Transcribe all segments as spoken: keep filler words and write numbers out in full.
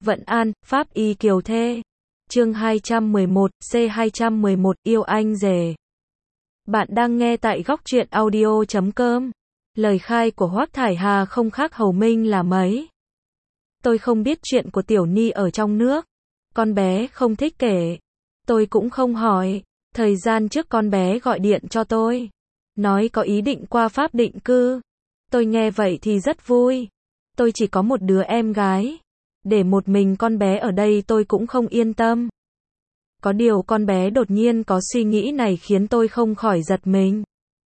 Vận An, Pháp Y Kiều Thê. Chương hai trăm mười một, C hai trăm mười một, yêu anh rể. Bạn đang nghe tại góc truyện audio chấm com. Lời khai của Hoắc Thải Hà không khác Hầu Minh là mấy. Tôi không biết chuyện của Tiểu Ni ở trong nước. Con bé không thích kể. Tôi cũng không hỏi. Thời gian trước con bé gọi điện cho tôi. Nói có ý định qua Pháp định cư. Tôi nghe vậy thì rất vui. Tôi chỉ có một đứa em gái. Để một mình con bé ở đây tôi cũng không yên tâm. Có điều con bé đột nhiên có suy nghĩ này khiến tôi không khỏi giật mình.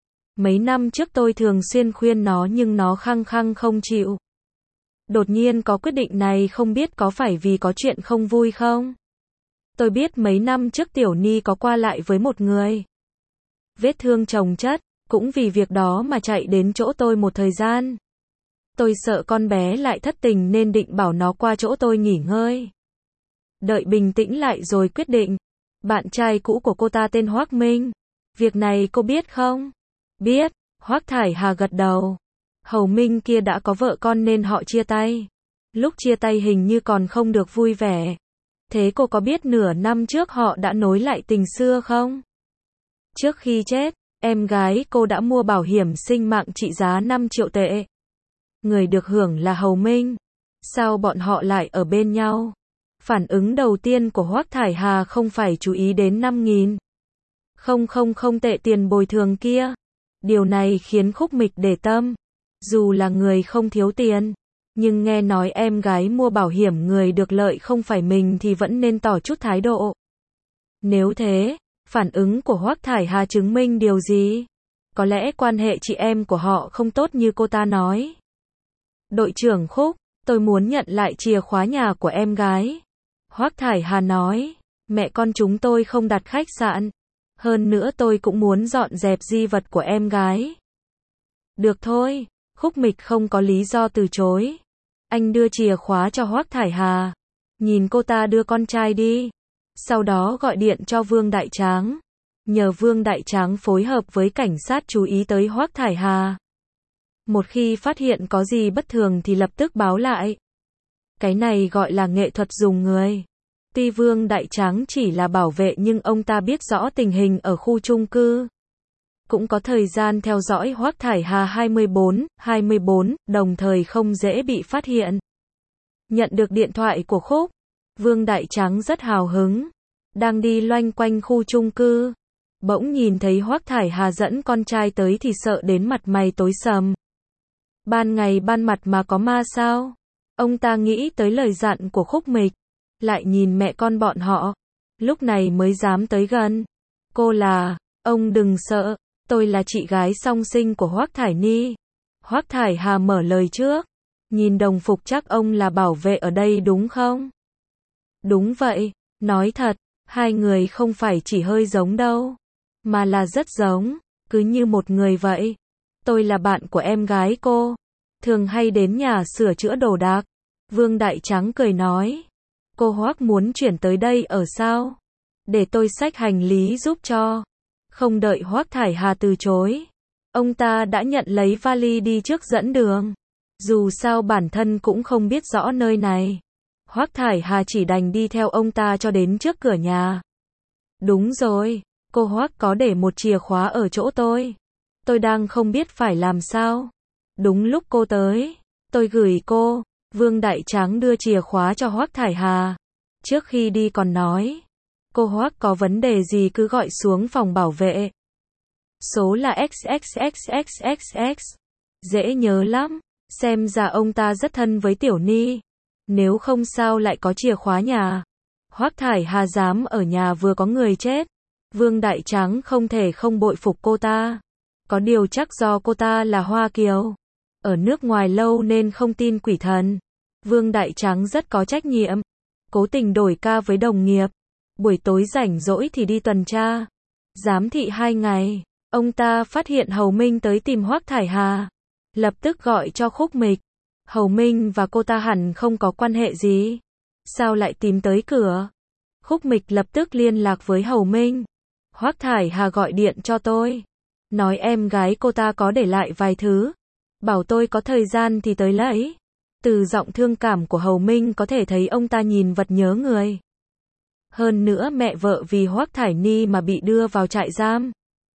Mấy năm trước tôi thường xuyên khuyên nó nhưng nó khăng khăng không chịu. Đột nhiên có quyết định này không biết có phải vì có chuyện không vui không? Tôi biết mấy năm trước Tiểu Ni có qua lại với một người. Vết thương chồng chất, cũng vì việc đó mà chạy đến chỗ tôi một thời gian. Tôi sợ con bé lại thất tình nên định bảo nó qua chỗ tôi nghỉ ngơi. Đợi bình tĩnh lại rồi quyết định. Bạn trai cũ của cô ta tên Hoắc Minh. Việc này cô biết không? Biết, Hoắc Thải Hà gật đầu. Hầu Minh kia đã có vợ con nên họ chia tay. Lúc chia tay hình như còn không được vui vẻ. Thế cô có biết nửa năm trước họ đã nối lại tình xưa không? Trước khi chết, em gái cô đã mua bảo hiểm sinh mạng trị giá năm triệu tệ. Người được hưởng là Hầu Minh. Sao bọn họ lại ở bên nhau? Phản ứng đầu tiên của Hoắc Thải Hà không phải chú ý đến năm nghìn. Không không không tệ tiền bồi thường kia. Điều này khiến Khúc Mịch để tâm. Dù là người không thiếu tiền, nhưng nghe nói em gái mua bảo hiểm người được lợi không phải mình thì vẫn nên tỏ chút thái độ. Nếu thế, phản ứng của Hoắc Thải Hà chứng minh điều gì? Có lẽ quan hệ chị em của họ không tốt như cô ta nói. Đội trưởng Khúc, tôi muốn nhận lại chìa khóa nhà của em gái. Hoắc Thải Hà nói, mẹ con chúng tôi không đặt khách sạn. Hơn nữa tôi cũng muốn dọn dẹp di vật của em gái. Được thôi, Khúc Mịch không có lý do từ chối. Anh đưa chìa khóa cho Hoắc Thải Hà. Nhìn cô ta đưa con trai đi. Sau đó gọi điện cho Vương Đại Tráng. Nhờ Vương Đại Tráng phối hợp với cảnh sát chú ý tới Hoắc Thải Hà. Một khi phát hiện có gì bất thường thì lập tức báo lại. Cái này gọi là nghệ thuật dùng người. Tuy Vương Đại Tráng chỉ là bảo vệ nhưng ông ta biết rõ tình hình ở khu chung cư. Cũng có thời gian theo dõi Hoắc Thải Hà hai mươi bốn, hai mươi bốn, đồng thời không dễ bị phát hiện. Nhận được điện thoại của Khúc, Vương Đại Tráng rất hào hứng. Đang đi loanh quanh khu chung cư. Bỗng nhìn thấy Hoắc Thải Hà dẫn con trai tới thì sợ đến mặt mày tối sầm. Ban ngày ban mặt mà có ma sao? Ông ta nghĩ tới lời dặn của Khúc Mịch. Lại nhìn mẹ con bọn họ. Lúc này mới dám tới gần. Cô là, ông đừng sợ, tôi là chị gái song sinh của Hoắc Thải Ni. Hoắc Thải Hà mở lời trước. Nhìn đồng phục chắc ông là bảo vệ ở đây đúng không? Đúng vậy, nói thật, hai người không phải chỉ hơi giống đâu. Mà là rất giống, cứ như một người vậy. Tôi là bạn của em gái cô. Thường hay đến nhà sửa chữa đồ đạc. Vương Đại Tráng cười nói. Cô Hoắc muốn chuyển tới đây ở sao? Để tôi xách hành lý giúp cho. Không đợi Hoắc Thải Hà từ chối. Ông ta đã nhận lấy vali đi trước dẫn đường. Dù sao bản thân cũng không biết rõ nơi này. Hoắc Thải Hà chỉ đành đi theo ông ta cho đến trước cửa nhà. Đúng rồi, cô Hoắc có để một chìa khóa ở chỗ tôi. Tôi đang không biết phải làm sao. Đúng lúc cô tới, tôi gửi cô. Vương Đại Tráng đưa chìa khóa cho Hoắc Thải Hà. Trước khi đi còn nói, cô Hoắc có vấn đề gì cứ gọi xuống phòng bảo vệ. Số là ích ích ích ích ích ích. Dễ nhớ lắm, xem ra ông ta rất thân với Tiểu Ni. Nếu không sao lại có chìa khóa nhà. Hoắc Thải Hà dám ở nhà vừa có người chết. Vương Đại Tráng không thể không bội phục cô ta. Có điều chắc do cô ta là Hoa Kiều. Ở nước ngoài lâu nên không tin quỷ thần. Vương Đại Tráng rất có trách nhiệm. Cố tình đổi ca với đồng nghiệp. Buổi tối rảnh rỗi thì đi tuần tra. Giám thị hai ngày. Ông ta phát hiện Hầu Minh tới tìm Hoắc Thải Hà. Lập tức gọi cho Khúc Mịch. Hầu Minh và cô ta hẳn không có quan hệ gì. Sao lại tìm tới cửa? Khúc Mịch lập tức liên lạc với Hầu Minh. Hoắc Thải Hà gọi điện cho tôi. Nói em gái cô ta có để lại vài thứ. Bảo tôi có thời gian thì tới lấy. Từ giọng thương cảm của Hầu Minh có thể thấy ông ta nhìn vật nhớ người. Hơn nữa mẹ vợ vì Hoắc Thải Ni mà bị đưa vào trại giam.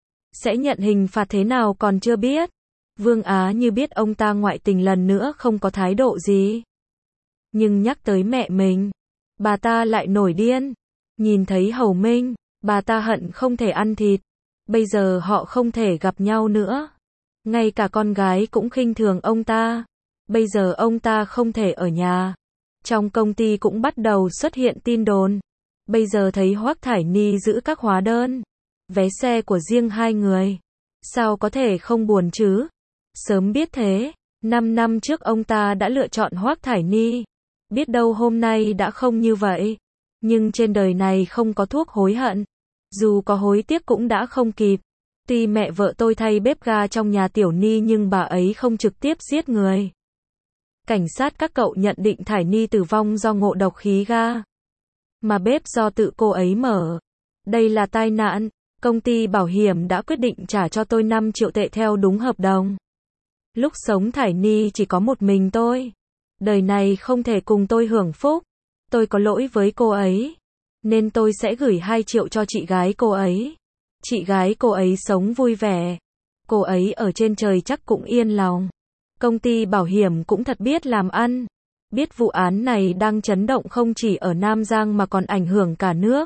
Sẽ nhận hình phạt thế nào còn chưa biết. Vương Á Như biết ông ta ngoại tình lần nữa không có thái độ gì. Nhưng nhắc tới mẹ mình, bà ta lại nổi điên. Nhìn thấy Hầu Minh, bà ta hận không thể ăn thịt. Bây giờ họ không thể gặp nhau nữa. Ngay cả con gái cũng khinh thường ông ta. Bây giờ ông ta không thể ở nhà. Trong công ty cũng bắt đầu xuất hiện tin đồn. Bây giờ thấy Hoắc Thải Ni giữ các hóa đơn, vé xe của riêng hai người. Sao có thể không buồn chứ? Sớm biết thế, năm năm trước ông ta đã lựa chọn Hoắc Thải Ni. Biết đâu hôm nay đã không như vậy. Nhưng trên đời này không có thuốc hối hận. Dù có hối tiếc cũng đã không kịp. Tuy mẹ vợ tôi thay bếp ga trong nhà Tiểu Ni nhưng bà ấy không trực tiếp giết người. Cảnh sát các cậu nhận định Thải Ni tử vong do ngộ độc khí ga. Mà bếp do tự cô ấy mở. Đây là tai nạn. Công ty bảo hiểm đã quyết định trả cho tôi năm triệu tệ theo đúng hợp đồng. Lúc sống Thải Ni chỉ có một mình tôi. Đời này không thể cùng tôi hưởng phúc. Tôi có lỗi với cô ấy. Nên tôi sẽ gửi hai triệu cho chị gái cô ấy. Chị gái cô ấy sống vui vẻ. Cô ấy ở trên trời chắc cũng yên lòng. Công ty bảo hiểm cũng thật biết làm ăn. Biết vụ án này đang chấn động không chỉ ở Nam Giang mà còn ảnh hưởng cả nước.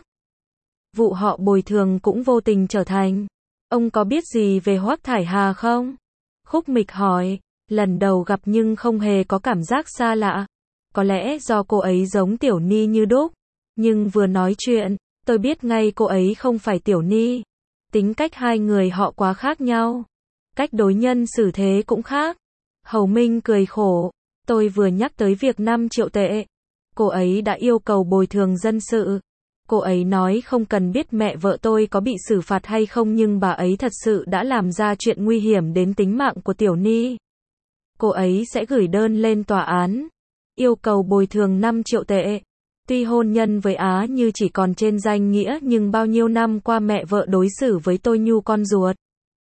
Vụ họ bồi thường cũng vô tình trở thành. Ông có biết gì về Hoắc Thải Hà không? Khúc Mịch hỏi. Lần đầu gặp nhưng không hề có cảm giác xa lạ. Có lẽ do cô ấy giống Tiểu Ni như đúc. Nhưng vừa nói chuyện, tôi biết ngay cô ấy không phải Tiểu Ni. Tính cách hai người họ quá khác nhau. Cách đối nhân xử thế cũng khác. Hầu Minh cười khổ. Tôi vừa nhắc tới việc năm triệu tệ. Cô ấy đã yêu cầu bồi thường dân sự. Cô ấy nói không cần biết mẹ vợ tôi có bị xử phạt hay không nhưng bà ấy thật sự đã làm ra chuyện nguy hiểm đến tính mạng của Tiểu Ni. Cô ấy sẽ gửi đơn lên tòa án. Yêu cầu bồi thường năm triệu tệ. Tuy hôn nhân với Á Như chỉ còn trên danh nghĩa nhưng bao nhiêu năm qua mẹ vợ đối xử với tôi như con ruột.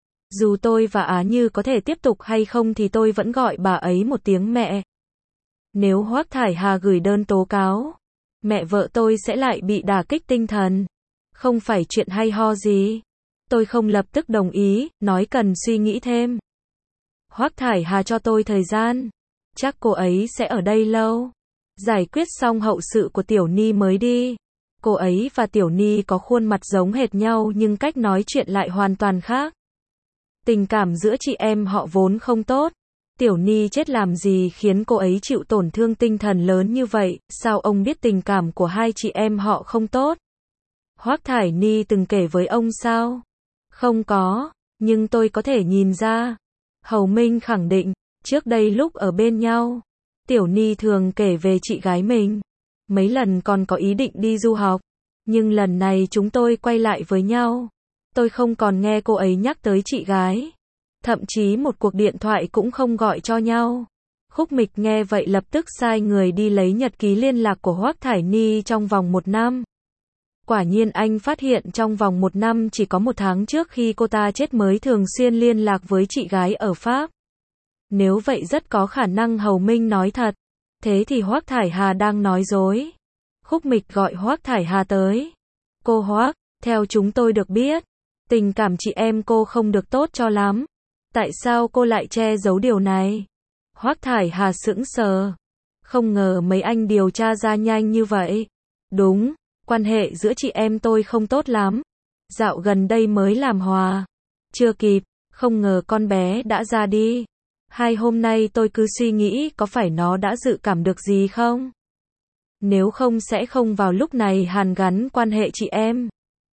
Dù tôi và Á Như có thể tiếp tục hay không thì tôi vẫn gọi bà ấy một tiếng mẹ. Nếu Hoắc Thải Hà gửi đơn tố cáo, mẹ vợ tôi sẽ lại bị đả kích tinh thần. Không phải chuyện hay ho gì. Tôi không lập tức đồng ý, nói cần suy nghĩ thêm. Hoắc Thải Hà cho tôi thời gian. Chắc cô ấy sẽ ở đây lâu. Giải quyết xong hậu sự của Tiểu Ni mới đi. Cô ấy và Tiểu Ni có khuôn mặt giống hệt nhau nhưng cách nói chuyện lại hoàn toàn khác. Tình cảm giữa chị em họ vốn không tốt. Tiểu Ni chết làm gì khiến cô ấy chịu tổn thương tinh thần lớn như vậy, sao ông biết tình cảm của hai chị em họ không tốt? Hoắc Thải Ni từng kể với ông sao? Không có, nhưng tôi có thể nhìn ra. Hầu Minh khẳng định, trước đây lúc ở bên nhau, Tiểu Ni thường kể về chị gái mình. Mấy lần còn có ý định đi du học, nhưng lần này chúng tôi quay lại với nhau. Tôi không còn nghe cô ấy nhắc tới chị gái. Thậm chí một cuộc điện thoại cũng không gọi cho nhau. Khúc Mịch nghe vậy lập tức sai người đi lấy nhật ký liên lạc của Hoắc Thải Ni trong vòng một năm. Quả nhiên anh phát hiện trong vòng một năm chỉ có một tháng trước khi cô ta chết mới thường xuyên liên lạc với chị gái ở Pháp. Nếu vậy rất có khả năng Hầu Minh nói thật. Thế thì Hoắc Thải Hà đang nói dối. Khúc Mịch gọi Hoắc Thải Hà tới. Cô Hoắc, theo chúng tôi được biết, tình cảm chị em cô không được tốt cho lắm. Tại sao cô lại che giấu điều này? Hoắc Thải Hà sững sờ. Không ngờ mấy anh điều tra ra nhanh như vậy. Đúng, quan hệ giữa chị em tôi không tốt lắm. Dạo gần đây mới làm hòa. Chưa kịp, không ngờ con bé đã ra đi. Hai hôm nay tôi cứ suy nghĩ có phải nó đã dự cảm được gì không? Nếu không sẽ không vào lúc này hàn gắn quan hệ chị em.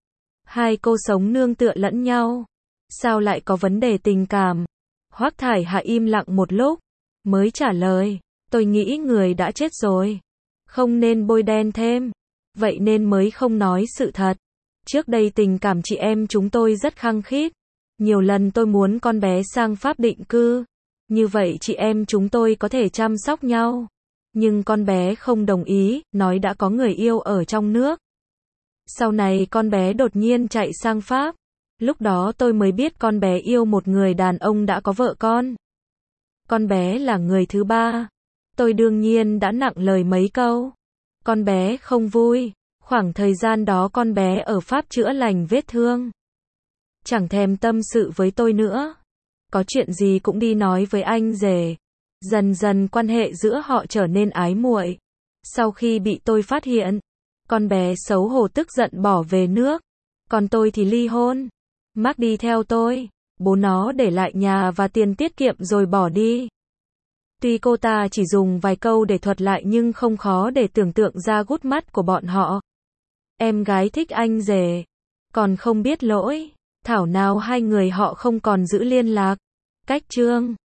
Hai cô sống nương tựa lẫn nhau. Sao lại có vấn đề tình cảm? Hoắc Thải Hà im lặng một lúc, mới trả lời, tôi nghĩ người đã chết rồi. Không nên bôi đen thêm. Vậy nên mới không nói sự thật. Trước đây tình cảm chị em chúng tôi rất khăng khít. Nhiều lần tôi muốn con bé sang Pháp định cư. Như vậy chị em chúng tôi có thể chăm sóc nhau. Nhưng con bé không đồng ý, nói đã có người yêu ở trong nước. Sau này con bé đột nhiên chạy sang Pháp. Lúc đó tôi mới biết con bé yêu một người đàn ông đã có vợ con. Con bé là người thứ ba. Tôi đương nhiên đã nặng lời mấy câu. Con bé không vui. Khoảng thời gian đó con bé ở Pháp chữa lành vết thương. Chẳng thèm tâm sự với tôi nữa. Có chuyện gì cũng đi nói với anh rể. Dần dần quan hệ giữa họ trở nên ái muội. Sau khi bị tôi phát hiện, con bé xấu hổ tức giận bỏ về nước. Còn tôi thì ly hôn. Mark đi theo tôi. Bố nó để lại nhà và tiền tiết kiệm rồi bỏ đi. Tuy cô ta chỉ dùng vài câu để thuật lại nhưng không khó để tưởng tượng ra gút mắt của bọn họ. Em gái thích anh rể. Còn không biết lỗi. Thảo nào hai người họ không còn giữ liên lạc. Cách chương